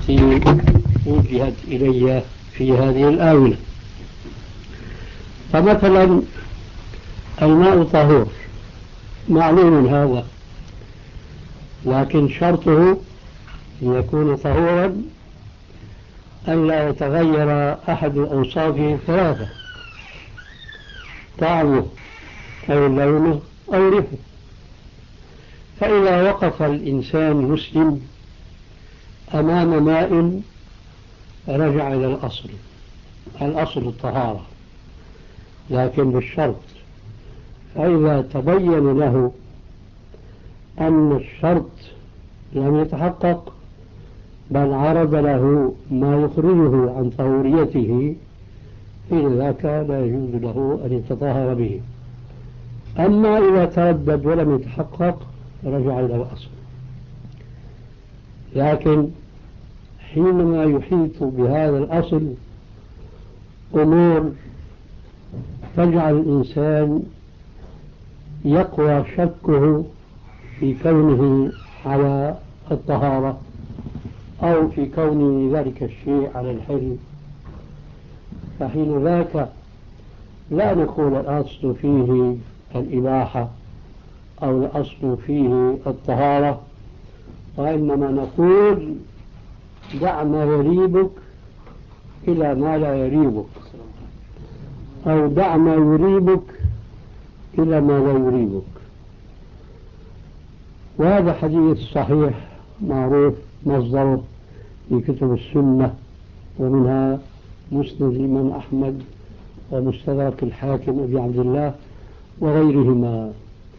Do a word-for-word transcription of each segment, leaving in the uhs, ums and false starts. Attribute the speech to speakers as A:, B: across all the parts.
A: التي وجهت إلي في هذه الآونة. فمثلا الماء طهور معلوم هذا، لكن شرطه أن يكون طهورا أن لا يتغير أحد أوصافه الثلاثة: طعمه أو لونه أو ريحه. فإذا وقف الإنسان مسلم أمام ماء رجع إلى الأصل، الأصل الطهارة، لكن بالشرط. فإذا تبين له أن الشرط لم يتحقق بل عرض له ما يخرجه عن طهوريته، حين ذاك لا يجوز له أن يتطهر به. أما إذا تردد ولم يتحقق رجع إلى الأصل. لكن حينما يحيط بهذا الأصل أمور تجعل الإنسان يقوى شكه في كونه على الطهارة أو في كون ذلك الشيء على الحل، فحين ذاك لا نقول الأصل فيه الإباحة أو الأصل فيه الطهارة، وإنما نقول دع ما يريبك إلى ما لا يريبك، أو دع ما يريبك إلى ما لا يريبك. وهذا حديث صحيح معروف مصدره في كتب السنة، ومنها مسند الإمام أحمد ومستدرك الحاكم أبي عبد الله وغيرهما.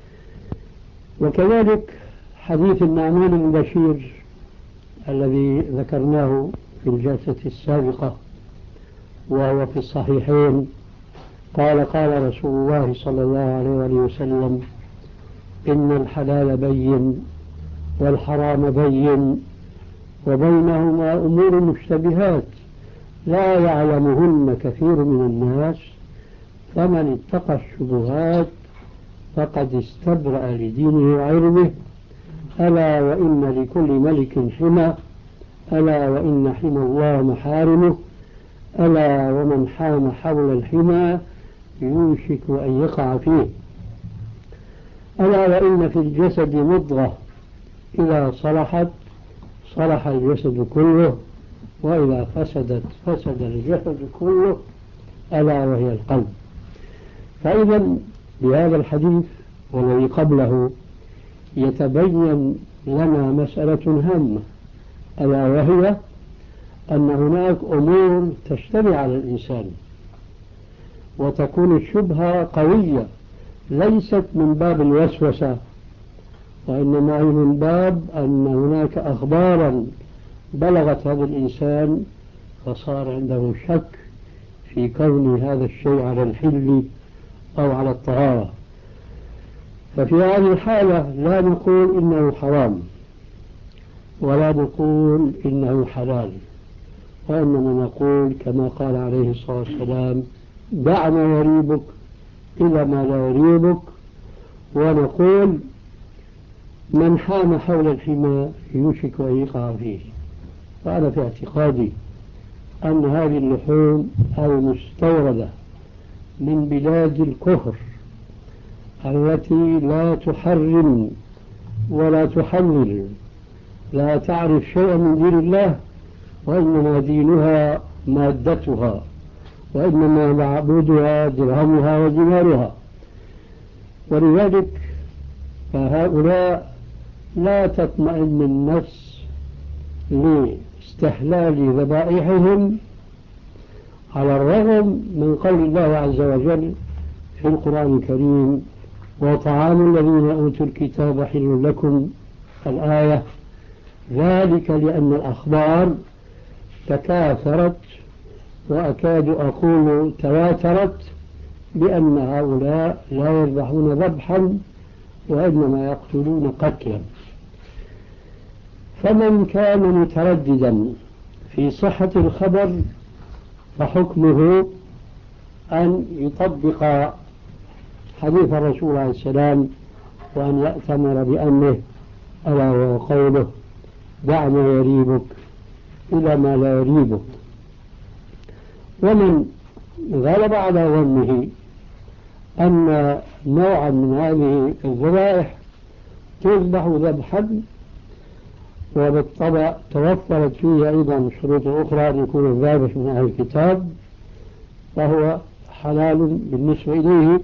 A: وكذلك حديث النعمان بن بشير الذي ذكرناه في الجلسة السابقة وهو في الصحيحين، قال قال رسول الله صلى الله عليه وسلم: إن الحلال بين والحرام بين وبينهما أمور مشتبهات لا يعلمهن كثير من الناس، فمن اتقى الشبهات فقد استبرأ لدينه وعرضه. ألا وإن لكل ملك حمى، ألا وإن حمى الله محارمه، ألا ومن حام حول الحمى يوشك أن يقع فيه. ألا وإن في الجسد مضغة إذا صلحت صلح الجسد كله، وإذا فسدت فسد الجسد كله، ألا وهي القلب. فإذا بهذا الحديث والذي قبله يتبين لنا مسألة هامة، ألا وهي أن هناك أمور تشتبه على الإنسان وتكون الشبهة قوية، ليست من باب الوسوسة، وإنما هي من باب أن هناك أخبارا بلغت هذا الإنسان فصار عنده شك في كون هذا الشيء على الحل أو على الطهارة. ففي هذه الحالة لا نقول إنه حرام ولا نقول إنه حلال، وإنما نقول كما قال عليه الصلاة والسلام: دع ما يريبك إلى ما لا يريبك. ونقول: من حام حول الحمى يوشك أن يقع فيه. وأنا في اعتقادي أن هذه اللحوم المستوردة من بلاد الكفر التي لا تحرم ولا تحلل، لا تعرف شيئا من دين الله، وإنما دينها مادتها، وإنما معبودها درهمها ودينارها، ولذلك فهؤلاء لا تطمئن النفس لاستحلال ذبائحهم، على الرغم من قول الله عز وجل في القرآن الكريم: وطعام الذين أوتوا الكتاب حل لكم، الآية. ذلك لأن الأخبار تكاثرت وأكاد أقول تواترت بأن هؤلاء لا يذبحون ذبحا وإنما يقتلون قتلا. فمن كان مترددا في صحة الخبر فحكمه أن يطبق حديث الرسول عليه السلام وأن يأتمر بأمره، ألا وهو قوله: دع ما يريبك إلى ما لا يريبك. ومن غلب على ظنه أن نوعا من هذه الذبائح تذبح ذبحا وبالطبع توفرت فيه أيضا شروط أخرى أن يكون الذابح من أهل الكتاب، فهو حلال بالنسبة إليه.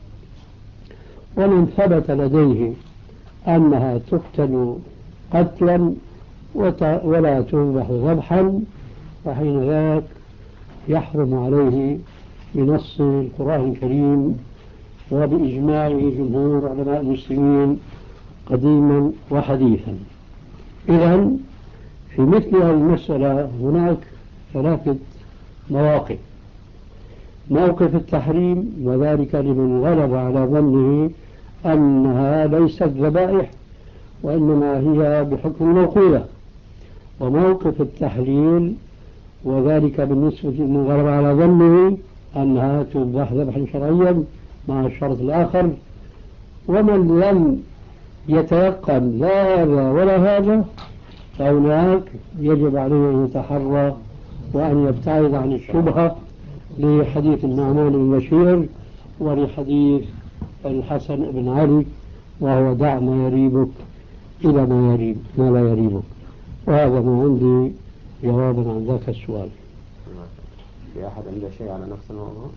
A: ومن ثبت لديه أنها تقتل قتلا ولا تذبح ذبحا، فحين ذاك يحرم عليه بنص القرآن الكريم وبإجماع جمهور علماء المسلمين قديما وحديثا. إذن في مثل هذه المسألة هناك ثلاثة مواقف: موقف التحريم، وذلك لمن غلب على ظنه أنها ليست ذبائح وإنما هي بحكم الموقولة. وموقف التحليل، وذلك بالنسبة لمن غلب على ظنه أنها تذبح ذبحا شرعيا مع الشرط الآخر. ومن لم يتيقن لا هذا ولا هذا فهناك يجب عليه أن يتحرى وأن يبتعد عن الشبهة لحديث النعمان بن بشير ولحديث الحسن بن علي، وهو دع ما يريبك إلى ما يريب ما لا يريبك. وهذا ما عندي جوابا عن ذاك السؤال.
B: في أحد عنده شيء على نفس الموضوع؟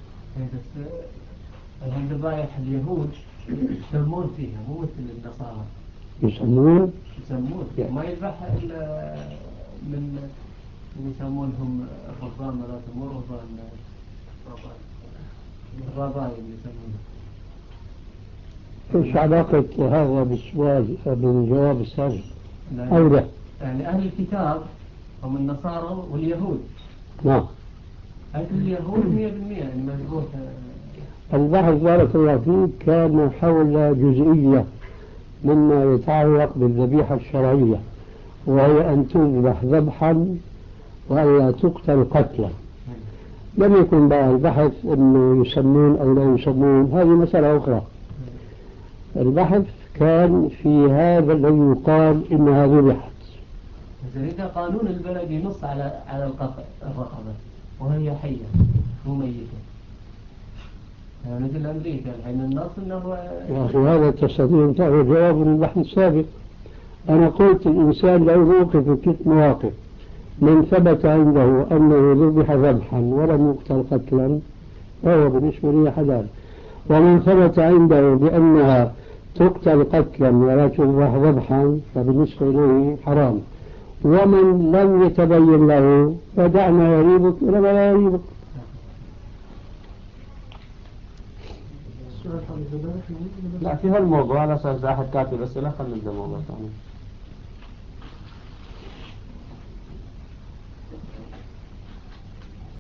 C: الذبائح اليهود يسمون فيها مو مثل النصارى.
A: يسمون؟
C: يسمون يعني ما يذبحها إلا من يسمونهم الرهبان، ولا مو رهبان، الرهبان اللي يسمونه.
A: ايش علاقة هذا بالسؤال بالجواب السابق؟ أو لا؟
C: يعني أهل الكتاب هم النصارى واليهود.
A: نعم.
C: أهل اليهود مية بالمية يعني مذبوح.
A: البحث بارك الله فيك كان حول جزئية مما يتعلق بالذبيحة الشرعية، وهي أن تذبح ذبحا وألا تقتل قتلا. لم يكن بقى البحث أنه يسمون أو لا يسمون، هذه مسألة أخرى. البحث كان في هذا الذي يقال إنها ذبحت.
C: إذا قانون البلد ينص على على الرقبة وهي حية مو ميتة. يعني مثل أمريكا الحين النص إنه
A: يا أخي هذا تستطيع أن تعرف جواب من البحث السابق. أنا قلت الإنسان له موقف في ست مواقف: من ثبت عنده أنه ذبح ذبحا ولم يقتل قتلا فهو بالنسبة لي حلال، ومن ثبت عنده بأنها تقتل قتلا ولا تذبح ذبحا فبالنسبة إليه حرام، ومن لم يتبين له فدع ما يريبك إلى ما لا يريبك.
B: لا في هالموضوع على أساس أحد كاتب أسئلة خلنا نبدأ موضوع ثاني.